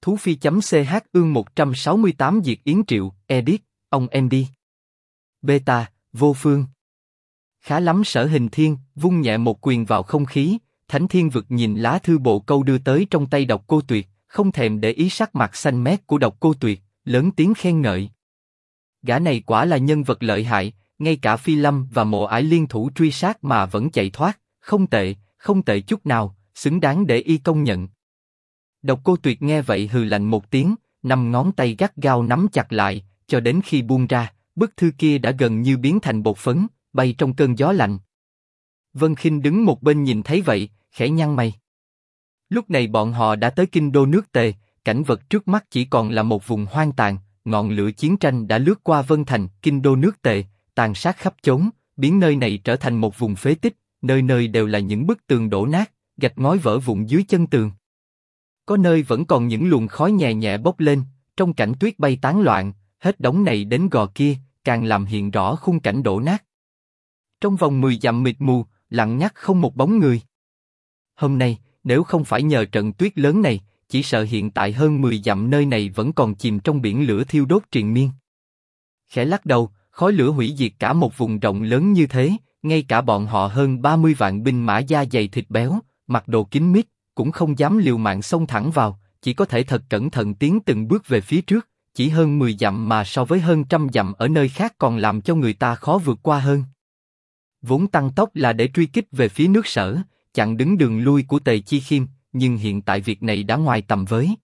Thú Phi.ch ương 168 Diệt Yến Triệu, edit, ông em đi. Beta, vô phương. Khá lắm Sở Hình Thiên, vung nhẹ một quyền vào không khí, Thánh Thiên Vực nhìn lá thư bộ câu đưa tới trong tay Độc Cô Tuyệt, không thèm để ý sắc mặt xanh mét của Độc Cô Tuyệt, lớn tiếng khen ngợi. Gã này quả là nhân vật lợi hại, ngay cả Phi Lâm và Mộ Ải liên thủ truy sát mà vẫn chạy thoát, không tệ chút nào, xứng đáng để y công nhận. Độc Cô Tuyệt nghe vậy hừ lạnh một tiếng, 5 ngón tay gắt gao nắm chặt lại, cho đến khi buông ra, bức thư kia đã gần như biến thành bột phấn, bay trong cơn gió lạnh. Vân Khinh đứng một bên nhìn thấy vậy, khẽ nhăn mày. Lúc này bọn họ đã tới kinh đô nước Tề, cảnh vật trước mắt chỉ còn là một vùng hoang tàn, ngọn lửa chiến tranh đã lướt qua Vân Thành, kinh đô nước Tề, tàn sát khắp chốn, biến nơi này trở thành một vùng phế tích, nơi nơi đều là những bức tường đổ nát, gạch ngói vỡ vụn dưới chân tường. Có nơi vẫn còn những luồng khói nhẹ nhẹ bốc lên, trong cảnh tuyết bay tán loạn, hết đống này đến gò kia, càng làm hiện rõ khung cảnh đổ nát. Trong vòng 10 dặm mịt mù, lặng ngắt không một bóng người. Hôm nay, nếu không phải nhờ trận tuyết lớn này, chỉ sợ hiện tại hơn 10 dặm nơi này vẫn còn chìm trong biển lửa thiêu đốt triền miên. Khẽ lắc đầu, khói lửa hủy diệt cả một vùng rộng lớn như thế, ngay cả bọn họ hơn 30 vạn binh mã da dày thịt béo, mặc đồ kín mít, cũng không dám liều mạng xông thẳng vào, chỉ có thể thật cẩn thận tiến từng bước về phía trước. Chỉ hơn 10 dặm mà so với hơn trăm dặm ở nơi khác còn làm cho người ta khó vượt qua hơn. Vốn tăng tốc là để truy kích về phía nước Sở, chặn đứng đường lui của Tề Chi Khiêm, nhưng hiện tại việc này đã ngoài tầm với.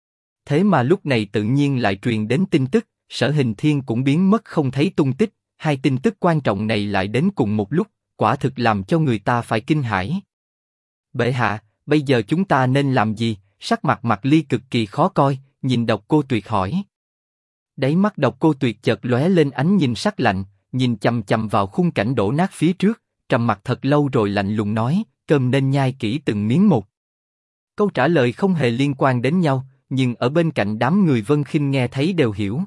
Thế mà lúc này tự nhiên lại truyền đến tin tức, Sở Hình Thiên cũng biến mất không thấy tung tích, hai tin tức quan trọng này lại đến cùng một lúc, quả thực làm cho người ta phải kinh hãi. Bệ hạ, bây giờ chúng ta nên làm gì? Sắc mặt Mạc Ly cực kỳ khó coi, nhìn Độc Cô Tuyệt hỏi. Đáy mắt Độc Cô Tuyệt chợt lóe lên ánh nhìn sắc lạnh, nhìn chằm chằm vào khung cảnh đổ nát phía trước, trầm mặt thật lâu rồi lạnh lùng nói, cơm nên nhai kỹ từng miếng một. Câu trả lời không hề liên quan đến nhau, nhưng ở bên cạnh đám người Vân Khinh nghe thấy đều hiểu.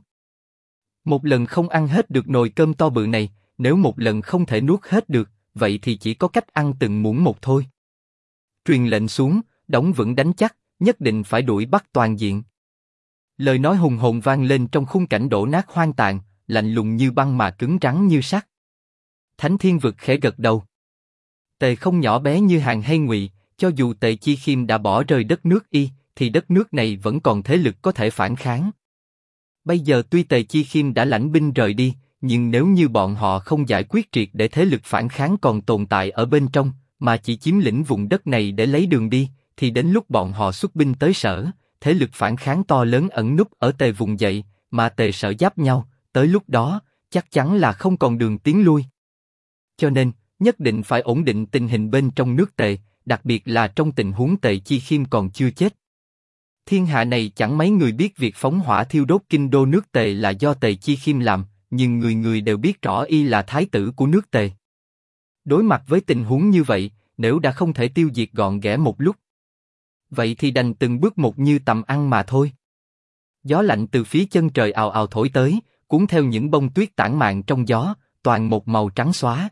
Một lần không ăn hết được nồi cơm to bự này, nếu một lần không thể nuốt hết được, vậy thì chỉ có cách ăn từng muỗng một thôi. Truyền lệnh xuống, đóng vững đánh chắc, nhất định phải đuổi bắt toàn diện. Lời nói hùng hồn vang lên trong khung cảnh đổ nát hoang tàn, lạnh lùng như băng mà cứng rắn như sắt. Thánh Thiên Vực khẽ gật đầu. Tề không nhỏ bé như Hàn hay Ngụy, cho dù Tề Chi Khiêm đã bỏ rơi đất nước y, thì đất nước này vẫn còn thế lực có thể phản kháng. Bây giờ tuy Tề Chi Khiêm đã lãnh binh rời đi, nhưng nếu như bọn họ không giải quyết triệt để thế lực phản kháng còn tồn tại ở bên trong, mà chỉ chiếm lĩnh vùng đất này để lấy đường đi, thì đến lúc bọn họ xuất binh tới Sở, thế lực phản kháng to lớn ẩn núp ở Tề vùng dậy, mà Tề Sở giáp nhau, tới lúc đó chắc chắn là không còn đường tiến lui. Cho nên nhất định phải ổn định tình hình bên trong nước Tề, đặc biệt là trong tình huống Tề Chi Khiêm còn chưa chết. Thiên hạ này chẳng mấy người biết việc phóng hỏa thiêu đốt kinh đô nước Tề là do Tề Chi Khiêm làm, nhưng người người đều biết rõ y là thái tử của nước Tề. Đối mặt với tình huống như vậy, nếu đã không thể tiêu diệt gọn ghẽ một lúc, vậy thì đành từng bước một như tầm ăn mà thôi. Gió lạnh từ phía chân trời ào ào thổi tới, cuốn theo những bông tuyết tản mạn trong gió, toàn một màu trắng xóa.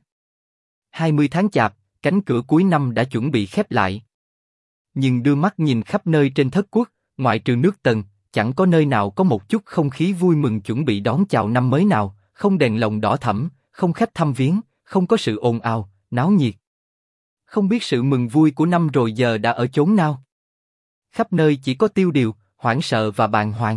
20 tháng Chạp, cánh cửa cuối năm đã chuẩn bị khép lại. Nhưng đưa mắt nhìn khắp nơi trên thất quốc, ngoại trừ nước Tần, chẳng có nơi nào có một chút không khí vui mừng chuẩn bị đón chào năm mới nào, không đèn lồng đỏ thẫm, không khách thăm viếng, không có sự ồn ào, náo nhiệt. Không biết sự mừng vui của năm rồi giờ đã ở chốn nào. Khắp nơi chỉ có tiêu điều, hoảng sợ và bàng hoàng.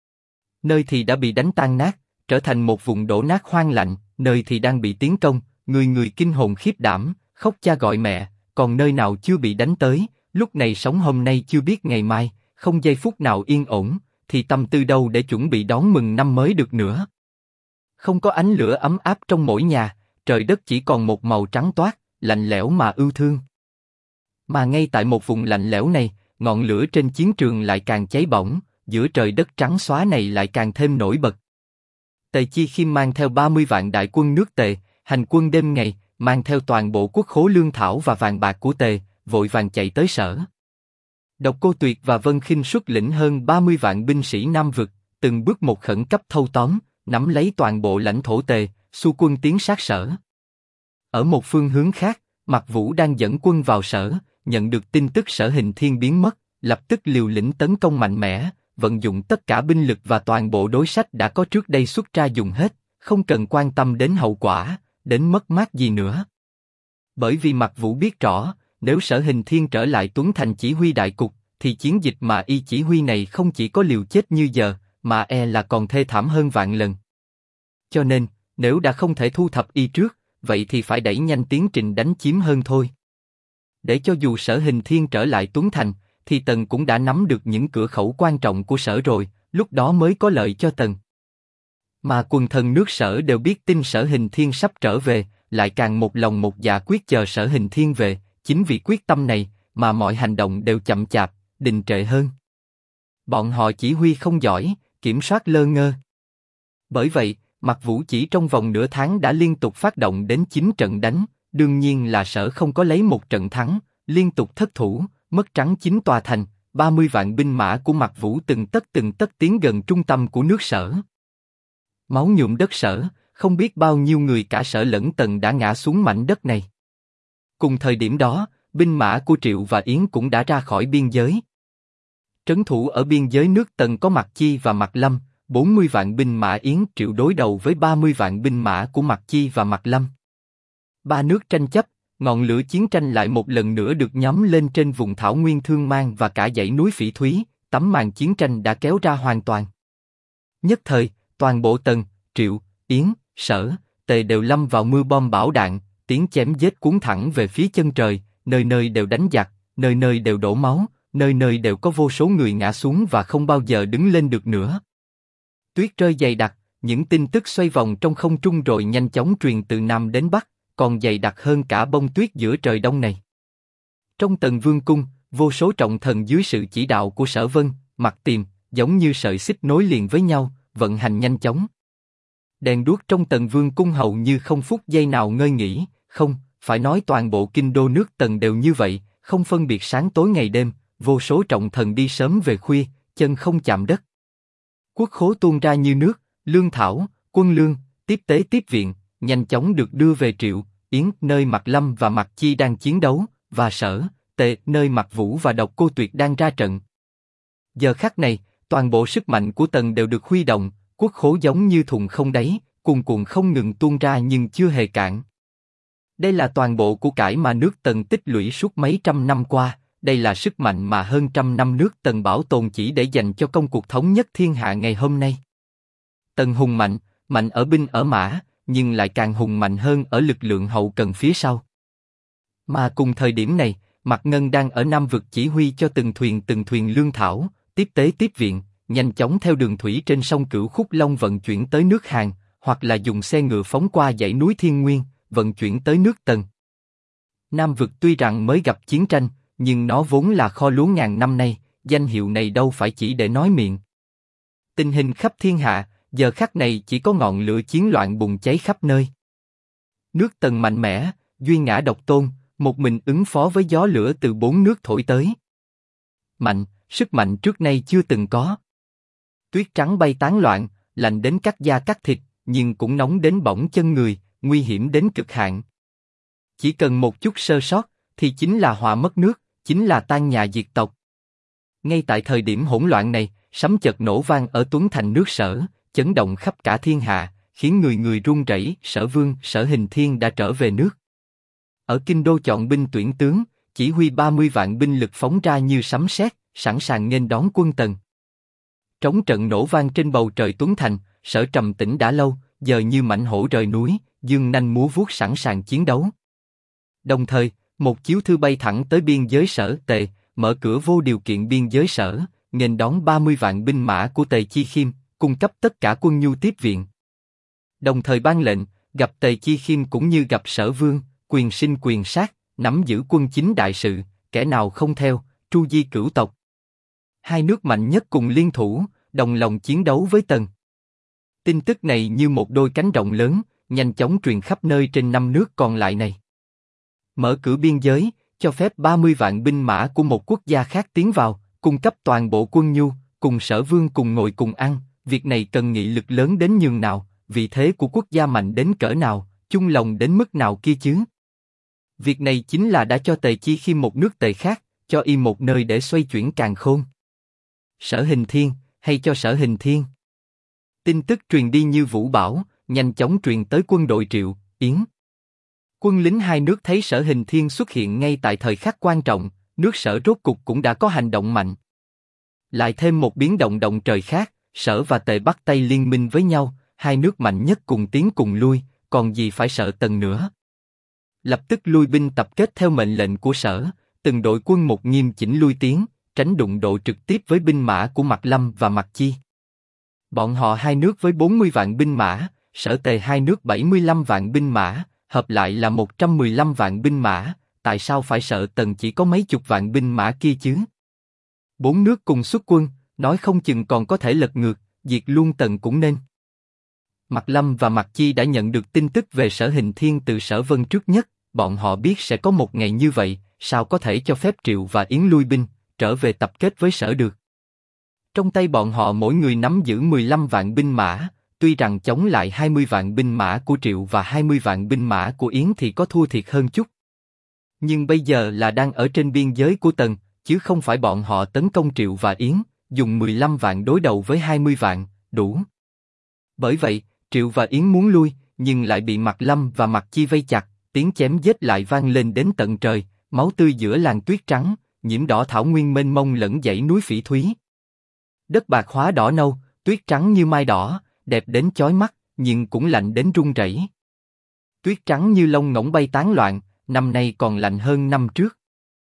Nơi thì đã bị đánh tan nát, trở thành một vùng đổ nát hoang lạnh, nơi thì đang bị tiến công, người người kinh hồn khiếp đảm, khóc cha gọi mẹ, còn nơi nào chưa bị đánh tới, lúc này sống hôm nay chưa biết ngày mai, không giây phút nào yên ổn, thì tâm tư đâu để chuẩn bị đón mừng năm mới được nữa. Không có ánh lửa ấm áp trong mỗi nhà, trời đất chỉ còn một màu trắng toát, lạnh lẽo mà ưu thương. Mà ngay tại một vùng lạnh lẽo này, ngọn lửa trên chiến trường lại càng cháy bỏng, giữa trời đất trắng xóa này lại càng thêm nổi bật. Tề Chi Khiêm mang theo 30 vạn đại quân nước Tề, hành quân đêm ngày, mang theo toàn bộ quốc khố lương thảo và vàng bạc của Tề, vội vàng chạy tới Sở. Độc Cô Tuyệt và Vân Khinh xuất lĩnh hơn 30 vạn binh sĩ Nam Vực, từng bước một khẩn cấp thâu tóm, nắm lấy toàn bộ lãnh thổ Tề, xu quân tiến sát Sở. Ở một phương hướng khác, Mạc Vũ đang dẫn quân vào Sở, nhận được tin tức Sở Hình Thiên biến mất, lập tức liều lĩnh tấn công mạnh mẽ, vận dụng tất cả binh lực và toàn bộ đối sách đã có trước đây xuất ra dùng hết, không cần quan tâm đến hậu quả, đến mất mát gì nữa. Bởi vì Mạc Vũ biết rõ, nếu Sở Hình Thiên trở lại Tuấn Thành chỉ huy đại cục, thì chiến dịch mà y chỉ huy này không chỉ có liều chết như giờ, mà là còn thê thảm hơn vạn lần. Cho nên, nếu đã không thể thu thập y trước, vậy thì phải đẩy nhanh tiến trình đánh chiếm hơn thôi. Để cho dù Sở Hình Thiên trở lại Tuấn Thành, thì Tần cũng đã nắm được những cửa khẩu quan trọng của Sở rồi, lúc đó mới có lợi cho Tần. Mà quần thần nước Sở đều biết tin Sở Hình Thiên sắp trở về, lại càng một lòng một dạ quyết chờ Sở Hình Thiên về, chính vì quyết tâm này, mà mọi hành động đều chậm chạp, đình trệ hơn. Bọn họ chỉ huy không giỏi, kiểm soát lơ ngơ. Bởi vậy, Mạc Vũ chỉ trong vòng nửa tháng đã liên tục phát động đến 9 trận đánh, đương nhiên là Sở không có lấy một trận thắng, liên tục thất thủ, mất trắng 9 tòa thành, 30 vạn binh mã của Mạc Vũ từng tấc tiến gần trung tâm của nước Sở. Máu nhuộm đất Sở, không biết bao nhiêu người cả Sở lẫn Tần đã ngã xuống mảnh đất này. Cùng thời điểm đó, binh mã của Triệu và Yến cũng đã ra khỏi biên giới. Trấn thủ ở biên giới nước Tần có Mạc Chi và Mạc Lâm, 40 vạn binh mã Yến Triệu đối đầu với 30 vạn binh mã của Mạc Chi và Mạc Lâm. Ba nước tranh chấp, ngọn lửa chiến tranh lại một lần nữa được nhóm lên trên vùng thảo nguyên Thương Mang và cả dãy núi Phỉ Thúy, tấm màn chiến tranh đã kéo ra hoàn toàn. Nhất thời, toàn bộ Tần, Triệu, Yến, Sở, Tề đều lâm vào mưa bom bão đạn, tiếng chém giết cuốn thẳng về phía chân trời, nơi nơi đều đánh giặc, nơi nơi đều đổ máu, nơi nơi đều có vô số người ngã xuống và không bao giờ đứng lên được nữa. Tuyết rơi dày đặc, những tin tức xoay vòng trong không trung rồi nhanh chóng truyền từ Nam đến Bắc, còn dày đặc hơn cả bông tuyết giữa trời đông này. Trong Tần Vương cung, vô số trọng thần dưới sự chỉ đạo của Sở Vân, Mặc Tiềm, giống như sợi xích nối liền với nhau, vận hành nhanh chóng. Đèn đuốc trong Tần Vương cung hầu như không phút giây nào ngơi nghỉ, không, phải nói toàn bộ kinh đô nước Tần đều như vậy, không phân biệt sáng tối ngày đêm, vô số trọng thần đi sớm về khuya, chân không chạm đất. Quốc khố tuôn ra như nước, lương thảo, quân lương, tiếp tế tiếp viện, nhanh chóng được đưa về Triệu, Yến, nơi Mạc Lâm và Mạc Chi đang chiến đấu, và Sở, Tề, nơi Mạc Vũ và Độc Cô Tuyệt đang ra trận. Giờ khắc này, toàn bộ sức mạnh của Tần đều được huy động, quốc khố giống như thùng không đáy, cuồn cuộn không ngừng tuôn ra nhưng chưa hề cạn. Đây là toàn bộ của cải mà nước Tần tích lũy suốt mấy trăm năm qua, đây là sức mạnh mà hơn trăm năm nước Tần bảo tồn chỉ để dành cho công cuộc thống nhất thiên hạ ngày hôm nay. Tần hùng mạnh, mạnh ở binh ở mã, nhưng lại càng hùng mạnh hơn ở lực lượng hậu cần phía sau. Mà cùng thời điểm này, Mạc Ngân đang ở Nam vực chỉ huy cho từng thuyền lương thảo, tiếp tế tiếp viện, nhanh chóng theo đường thủy trên sông Cửu Khúc Long vận chuyển tới nước Hàn, hoặc là dùng xe ngựa phóng qua dãy núi Thiên Nguyên, vận chuyển tới nước Tần. Nam vực tuy rằng mới gặp chiến tranh, nhưng nó vốn là kho lúa ngàn năm nay, danh hiệu này đâu phải chỉ để nói miệng. Tình hình khắp thiên hạ, giờ khắc này chỉ có ngọn lửa chiến loạn bùng cháy khắp nơi. Nước Tần mạnh mẽ, duy ngã độc tôn, một mình ứng phó với gió lửa từ 4 nước thổi tới. Mạnh, sức mạnh trước nay chưa từng có. Tuyết trắng bay tán loạn, lạnh đến cắt da cắt thịt, nhưng cũng nóng đến bỏng chân người, nguy hiểm đến cực hạn. Chỉ cần một chút sơ sót, thì chính là họa mất nước, chính là tan nhà diệt tộc. Ngay tại thời điểm hỗn loạn này, sấm chợt nổ vang ở Tuấn Thành nước Sở, chấn động khắp cả thiên hạ, khiến người người run rẩy. Sở Vương, Sở Hình Thiên đã trở về nước. Ở kinh đô chọn binh tuyển tướng, chỉ huy 30 vạn binh lực phóng ra như sấm sét, sẵn sàng nghênh đón quân Tần. Trống trận nổ vang trên bầu trời Tuấn Thành, Sở trầm tĩnh đã lâu, giờ như mãnh hổ rời núi, dương nanh múa vuốt sẵn sàng chiến đấu. Đồng thời, một chiếu thư bay thẳng tới biên giới Sở Tề, mở cửa vô điều kiện biên giới Sở, nghênh đón 30 vạn binh mã của Tề Chi Khiêm, cung cấp tất cả quân nhu tiếp viện. Đồng thời ban lệnh, gặp Tề Chi Khiêm cũng như gặp Sở Vương, quyền sinh quyền sát, nắm giữ quân chính đại sự, kẻ nào không theo, tru di cửu tộc. Hai nước mạnh nhất cùng liên thủ, đồng lòng chiến đấu với Tần. Tin tức này như một đôi cánh rộng lớn, nhanh chóng truyền khắp nơi trên 5 nước còn lại này. Mở cửa biên giới, cho phép 30 vạn binh mã của một quốc gia khác tiến vào, cung cấp toàn bộ quân nhu, cùng Sở Vương cùng ngồi cùng ăn. Việc này cần nghị lực lớn đến nhường nào, vị thế của quốc gia mạnh đến cỡ nào, chung lòng đến mức nào kia chứ. Việc này chính là đã cho Tề Chi Khiêm một nước Tề khác, cho y một nơi để xoay chuyển càn khôn. Sở Hình Thiên, hay cho Sở Hình Thiên. Tin tức truyền đi như vũ bão, nhanh chóng truyền tới quân đội Triệu, Yến. Quân lính hai nước thấy Sở Hình Thiên xuất hiện ngay tại thời khắc quan trọng, nước Sở rốt cục cũng đã có hành động mạnh. Lại thêm một biến động động trời khác, Sở và Tề bắt tay liên minh với nhau, hai nước mạnh nhất cùng tiến cùng lui, còn gì phải sợ Tần nữa. Lập tức lui binh tập kết theo mệnh lệnh của Sở, từng đội quân một nghiêm chỉnh lui tiến, tránh đụng độ trực tiếp với binh mã của Mạc Lâm và Mạc Chi. Bọn họ hai nước với 40 vạn binh mã, Sở Tề hai nước 75 vạn binh mã, hợp lại là 115 vạn binh mã, tại sao phải sợ Tần chỉ có mấy chục vạn binh mã kia chứ? Bốn nước cùng xuất quân, nói không chừng còn có thể lật ngược, diệt luôn Tần cũng nên. Mạc Lâm và Mạc Chi đã nhận được tin tức về Sở Hình Thiên từ Sở Vân trước nhất, bọn họ biết sẽ có một ngày như vậy, sao có thể cho phép Triệu và Yến lui binh, trở về tập kết với Sở được. Trong tay bọn họ mỗi người nắm giữ 15 vạn binh mã, tuy rằng chống lại 20 vạn binh mã của Triệu và 20 vạn binh mã của Yến thì có thua thiệt hơn chút. Nhưng bây giờ là đang ở trên biên giới của Tần, chứ không phải bọn họ tấn công Triệu và Yến, dùng 15 vạn đối đầu với 20 vạn, đủ. Bởi vậy, Triệu và Yến muốn lui, nhưng lại bị Mạc Lâm và Mạc Chi vây chặt, tiếng chém giết lại vang lên đến tận trời, máu tươi giữa làn tuyết trắng, nhiễm đỏ thảo nguyên mênh mông lẫn dãy núi phỉ thúy. Đất bạc hóa đỏ nâu, tuyết trắng như mai đỏ, đẹp đến chói mắt, nhưng cũng lạnh đến run rẩy. Tuyết trắng như lông ngỗng bay tán loạn, năm nay còn lạnh hơn năm trước.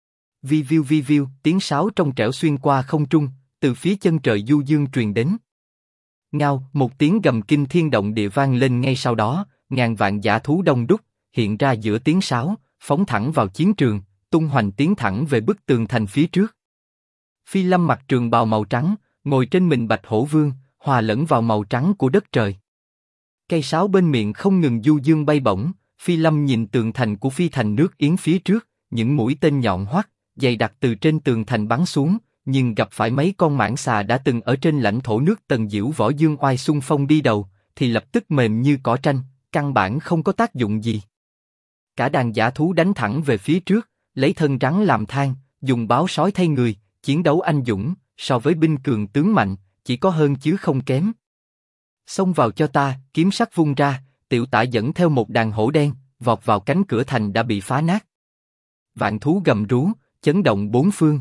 Vi viu, tiếng sáo trong trẻo xuyên qua không trung, từ phía chân trời du dương truyền đến. Ngao, một tiếng gầm kinh thiên động địa vang lên ngay sau đó, ngàn vạn dã thú đông đúc, hiện ra giữa tiếng sáo, phóng thẳng vào chiến trường, tung hoành tiến thẳng về bức tường thành phía trước. Phi Lâm mặc trường bào màu trắng, ngồi trên mình Bạch Hổ Vương, hòa lẫn vào màu trắng của đất trời. Cây sáo bên miệng không ngừng du dương bay bổng, Phi Lâm nhìn tường thành của Phi Thành nước Yến phía trước, những mũi tên nhọn hoắt, dày đặc từ trên tường thành bắn xuống, nhưng gặp phải mấy con mãng xà đã từng ở trên lãnh thổ nước Tần diễu võ dương oai xung phong đi đầu, thì lập tức mềm như cỏ tranh, căn bản không có tác dụng gì. Cả đàn dã thú đánh thẳng về phía trước, lấy thân rắn làm thang, dùng báo sói thay người, chiến đấu anh dũng, so với binh cường tướng mạnh, chỉ có hơn chứ không kém. Xông vào cho ta, kiếm sắc vung ra, Tiểu Tả dẫn theo một đàn hổ đen, vọt vào cánh cửa thành đã bị phá nát. Vạn thú gầm rú, chấn động bốn phương.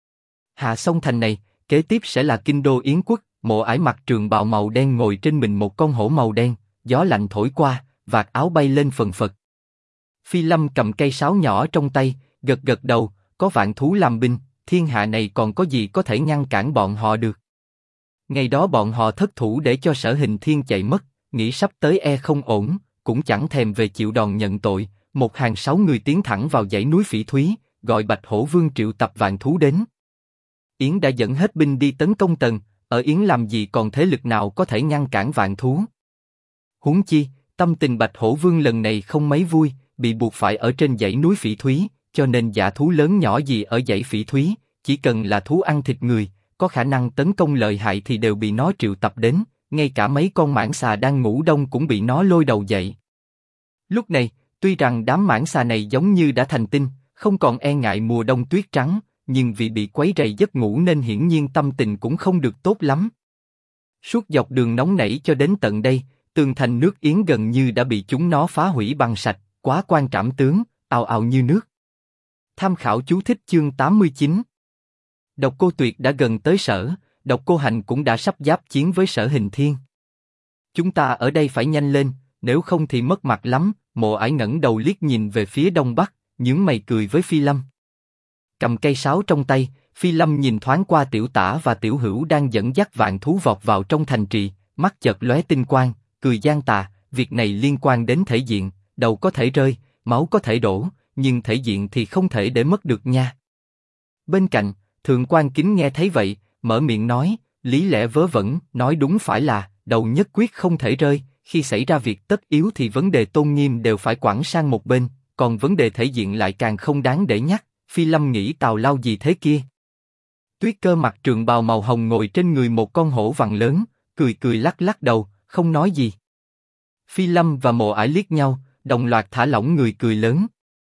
Hạ sông thành này, kế tiếp sẽ là kinh đô Yến quốc. Mộ Ải mặc trường bào màu đen ngồi trên mình một con hổ màu đen, gió lạnh thổi qua, vạt áo bay lên phần phật. Phi Lâm cầm cây sáo nhỏ trong tay, gật gật đầu, có vạn thú làm binh, thiên hạ này còn có gì có thể ngăn cản bọn họ được. Ngày đó bọn họ thất thủ để cho Sở Hình Thiên chạy mất, nghĩ sắp tới không ổn, cũng chẳng thèm về chịu đòn nhận tội, một hàng 6 người tiến thẳng vào dãy núi phỉ thúy, gọi Bạch Hổ Vương triệu tập vạn thú đến. Yến đã dẫn hết binh đi tấn công Tần, ở Yến làm gì còn thế lực nào có thể ngăn cản vạn thú. Huống chi, tâm tình Bạch Hổ Vương lần này không mấy vui, bị buộc phải ở trên dãy núi phỉ thúy, cho nên dã thú lớn nhỏ gì ở dãy phỉ thúy, chỉ cần là thú ăn thịt người, có khả năng tấn công lợi hại thì đều bị nó triệu tập đến, ngay cả mấy con mãng xà đang ngủ đông cũng bị nó lôi đầu dậy. Lúc này, tuy rằng đám mãng xà này giống như đã thành tinh, không còn e ngại mùa đông tuyết trắng, nhưng vì bị quấy rầy giấc ngủ nên hiển nhiên tâm tình cũng không được tốt lắm. Suốt dọc đường nóng nảy cho đến tận đây, tường thành nước Yến gần như đã bị chúng nó phá hủy bằng sạch, quá quan trảm tướng, ào ào như nước. Tham khảo chú thích chương 89. Độc Cô Tuyệt đã gần tới Sở, Độc Cô Hành cũng đã sắp giáp chiến với Sở Hình Thiên. Chúng ta ở đây phải nhanh lên, nếu không thì mất mặt lắm. Mộ Ải ngẩng đầu liếc nhìn về phía đông bắc, nhướng mày cười với Phi Lâm. Cầm cây sáo trong tay, Phi Lâm nhìn thoáng qua Tiểu Tả và Tiểu Hữu đang dẫn dắt vạn thú vọt vào trong thành trì, mắt chợt lóe tinh quang, cười gian tà. Việc này liên quan đến thể diện, đầu có thể rơi, máu có thể đổ, nhưng thể diện thì không thể để mất được nha. Bên cạnh, Thượng quan Kính nghe thấy vậy, mở miệng nói, lý lẽ vớ vẩn, nói đúng phải là đầu nhất quyết không thể rơi. Khi xảy ra việc tất yếu thì vấn đề tôn nghiêm đều phải quẳng sang một bên, còn vấn đề thể diện lại càng không đáng để nhắc. Phi Lâm nghĩ tào lao gì thế kia. Tuyết Cơ mặc trường bào màu hồng ngồi trên người một con hổ vằn lớn, cười cười lắc lắc đầu, không nói gì. Phi Lâm và Mộ Ải liếc nhau, đồng loạt thả lỏng người cười lớn.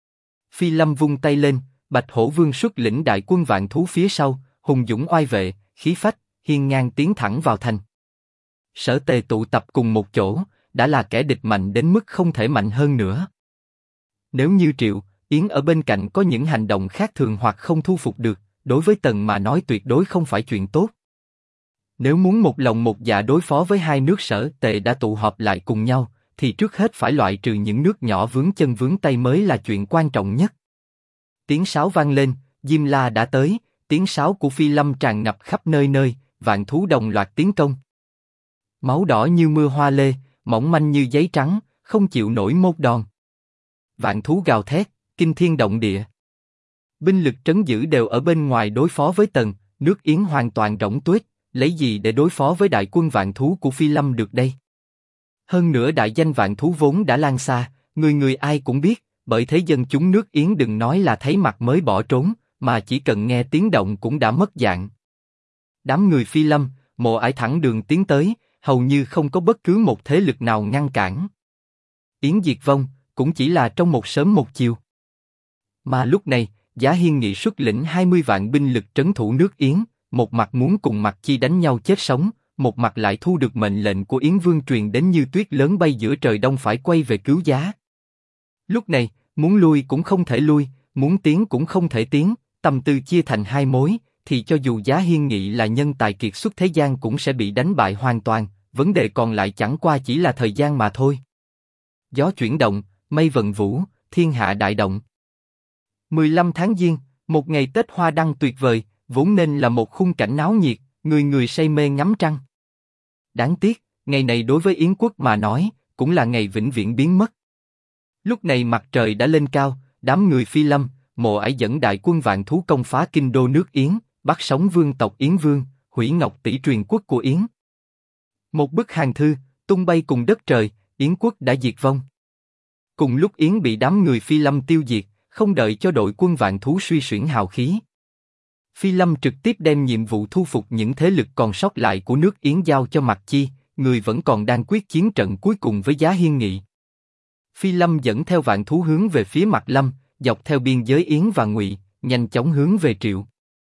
Phi Lâm vung tay lên, Bạch Hổ Vương xuất lĩnh đại quân vạn thú phía sau, hùng dũng oai vệ, khí phách, hiên ngang tiến thẳng vào thành. Sở Tề tụ tập cùng một chỗ, đã là kẻ địch mạnh đến mức không thể mạnh hơn nữa. Nếu như Triệu, Yến ở bên cạnh có những hành động khác thường hoặc không thu phục được, đối với Tần mà nói tuyệt đối không phải chuyện tốt. Nếu muốn một lòng một dạ đối phó với hai nước Sở Tề đã tụ họp lại cùng nhau, thì trước hết phải loại trừ những nước nhỏ vướng chân vướng tay mới là chuyện quan trọng nhất. Tiếng sáo vang lên, Diêm La đã tới, tiếng sáo của Phi Lâm tràn ngập khắp nơi nơi, vạn thú đồng loạt tiến công. Máu đỏ như mưa hoa lê, mỏng manh như giấy trắng, không chịu nổi một đòn. Vạn thú gào thét, kinh thiên động địa. Binh lực trấn giữ đều ở bên ngoài đối phó với Tần, nước Yến hoàn toàn rỗng tuếch, lấy gì để đối phó với đại quân vạn thú của Phi Lâm được đây? Hơn nữa đại danh vạn thú vốn đã lan xa, người người ai cũng biết, bởi thế dân chúng nước Yến đừng nói là thấy mặt mới bỏ trốn, mà chỉ cần nghe tiếng động cũng đã mất dạng. Đám người Phi Lâm, Mộ Ải thẳng đường tiến tới, hầu như không có bất cứ một thế lực nào ngăn cản. Yến diệt vong, cũng chỉ là trong một sớm một chiều. Mà lúc này, Giá Hiên Nghị xuất lĩnh 20 vạn binh lực trấn thủ nước Yến, một mặt muốn cùng Mạc Chi đánh nhau chết sống, một mặt lại thu được mệnh lệnh của Yến Vương truyền đến như tuyết lớn bay giữa trời đông phải quay về cứu Giá. Lúc này, muốn lui cũng không thể lui, muốn tiến cũng không thể tiến, tâm tư chia thành hai mối, thì cho dù Giá Hiên Nghị là nhân tài kiệt xuất thế gian cũng sẽ bị đánh bại hoàn toàn, vấn đề còn lại chẳng qua chỉ là thời gian mà thôi. Gió chuyển động, mây vận vũ, thiên hạ đại động. 15 tháng Giêng, một ngày Tết hoa đăng tuyệt vời, vốn nên là một khung cảnh náo nhiệt, người người say mê ngắm trăng. Đáng tiếc, ngày này đối với Yến quốc mà nói, cũng là ngày vĩnh viễn biến mất. Lúc này mặt trời đã lên cao, đám người Phi Lâm, Mộ Ải dẫn đại quân vạn thú công phá kinh đô nước Yến, bắt sống vương tộc Yến Vương, hủy Ngọc Tỷ truyền quốc của Yến. Một bức hàn thư, tung bay cùng đất trời, Yến quốc đã diệt vong. Cùng lúc Yến bị đám người Phi Lâm tiêu diệt, không đợi cho đội quân vạn thú suy xuyển hào khí. Phi Lâm trực tiếp đem nhiệm vụ thu phục những thế lực còn sót lại của nước Yến giao cho Mạc Chi, người vẫn còn đang quyết chiến trận cuối cùng với Giá Hiên Nghị. Phi Lâm dẫn theo vạn thú hướng về phía Mạc Lâm, dọc theo biên giới Yến và Ngụy, nhanh chóng hướng về Triệu.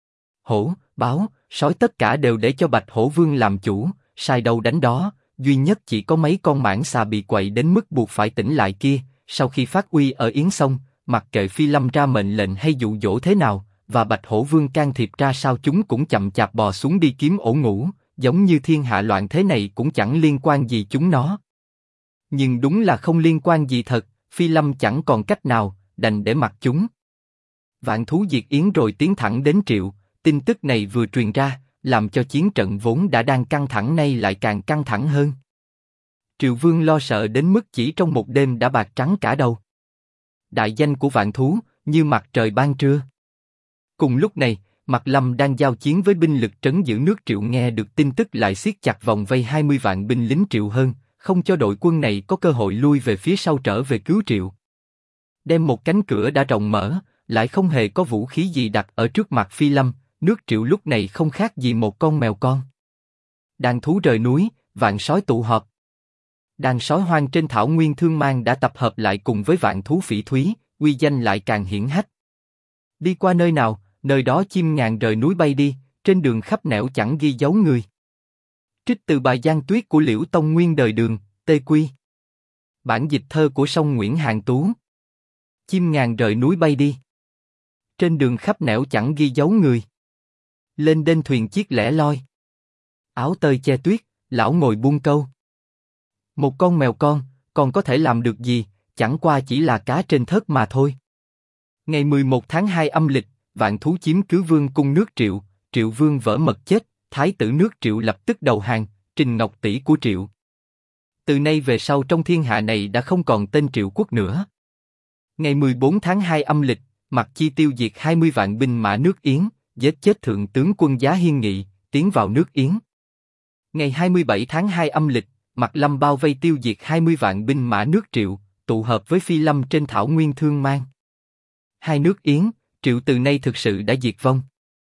Hổ, báo, sói tất cả đều để cho Bạch Hổ Vương làm chủ, sai đâu đánh đó, duy nhất chỉ có mấy con mãng xà bị quậy đến mức buộc phải tỉnh lại kia, sau khi phát uy ở Yến xong, mặc kệ Phi Lâm ra mệnh lệnh hay dụ dỗ thế nào, và Bạch Hổ Vương can thiệp ra sao chúng cũng chậm chạp bò xuống đi kiếm ổ ngủ, giống như thiên hạ loạn thế này cũng chẳng liên quan gì chúng nó. Nhưng đúng là không liên quan gì thật, Phi Lâm chẳng còn cách nào, đành để mặc chúng. Vạn thú diệt Yến rồi tiến thẳng đến Triệu, tin tức này vừa truyền ra, làm cho chiến trận vốn đã đang căng thẳng nay lại càng căng thẳng hơn. Triệu Vương lo sợ đến mức chỉ trong một đêm đã bạc trắng cả đầu. Đại danh của vạn thú, như mặt trời ban trưa. Cùng lúc này, Mạc Lâm đang giao chiến với binh lực trấn giữ nước Triệu nghe được tin tức lại siết chặt vòng vây 20 vạn binh lính Triệu hơn, không cho đội quân này có cơ hội lui về phía sau trở về cứu Triệu. Đem một cánh cửa đã rộng mở, lại không hề có vũ khí gì đặt ở trước mặt Phi Lâm, nước Triệu lúc này không khác gì một con mèo con. Đàn thú rời núi, vạn sói tụ họp. Đàn sói hoang trên thảo nguyên Thương Mang đã tập hợp lại cùng với vạn thú phỉ thúy, uy danh lại càng hiển hách. Đi qua nơi nào, nơi đó chim ngàn rời núi bay đi, trên đường khắp nẻo chẳng ghi dấu người. Trích từ bài Giang Tuyết của Liễu Tông Nguyên đời Đường, Tê Quy. Bản dịch thơ của Song Nguyễn Hàn Tú. Chim ngàn rời núi bay đi, trên đường khắp nẻo chẳng ghi dấu người. Lên đên thuyền chiếc lẻ loi, áo tơi che tuyết, lão ngồi buông câu. Một con mèo con, còn có thể làm được gì, chẳng qua chỉ là cá trên thớt mà thôi. Ngày 11 tháng 2 âm lịch, vạn thú chiếm cứ vương cung nước Triệu, Triệu Vương vỡ mật chết, thái tử nước Triệu lập tức đầu hàng, trình Ngọc Tỷ của Triệu. Từ nay về sau trong thiên hạ này đã không còn tên Triệu quốc nữa. Ngày 14 tháng 2 âm lịch, Mạc Chi tiêu diệt 20 vạn binh mã nước Yến, giết chết thượng tướng quân Giá Hiên Nghị, tiến vào nước Yến. Ngày 27 tháng 2 âm lịch, Mạc Lâm bao vây tiêu diệt 20 vạn binh mã nước Triệu, tụ hợp với Phi Lâm trên thảo nguyên Thương Mang. Hai nước Yến, Triệu từ nay thực sự đã diệt vong.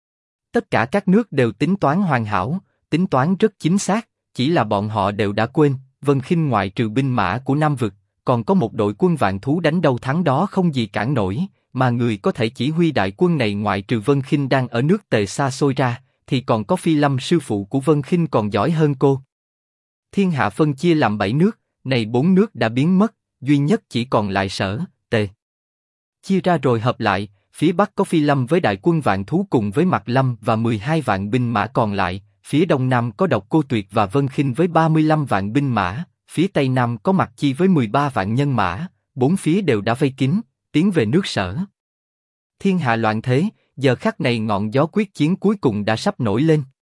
Tất cả các nước đều tính toán hoàn hảo, tính toán rất chính xác, chỉ là bọn họ đều đã quên, Vân Khinh ngoại trừ binh mã của Nam Vực, còn có một đội quân vạn thú đánh đâu thắng đó không gì cản nổi, mà người có thể chỉ huy đại quân này ngoại trừ Vân Khinh đang ở nước Tề xa xôi ra, thì còn có Phi Lâm sư phụ của Vân Khinh còn giỏi hơn cô. Thiên hạ phân chia làm 7 nước, này 4 nước đã biến mất, duy nhất chỉ còn lại Sở, Tề. Chia ra rồi hợp lại, phía Bắc có Phi Lâm với đại quân vạn thú cùng với Mạc Lâm và 12 vạn binh mã còn lại, phía Đông Nam có Độc Cô Tuyệt và Vân Khinh với 35 vạn binh mã, phía Tây Nam có Mạc Chi với 13 vạn nhân mã, bốn phía đều đã vây kín, tiến về nước Sở. Thiên hạ loạn thế, giờ khắc này ngọn gió quyết chiến cuối cùng đã sắp nổi lên.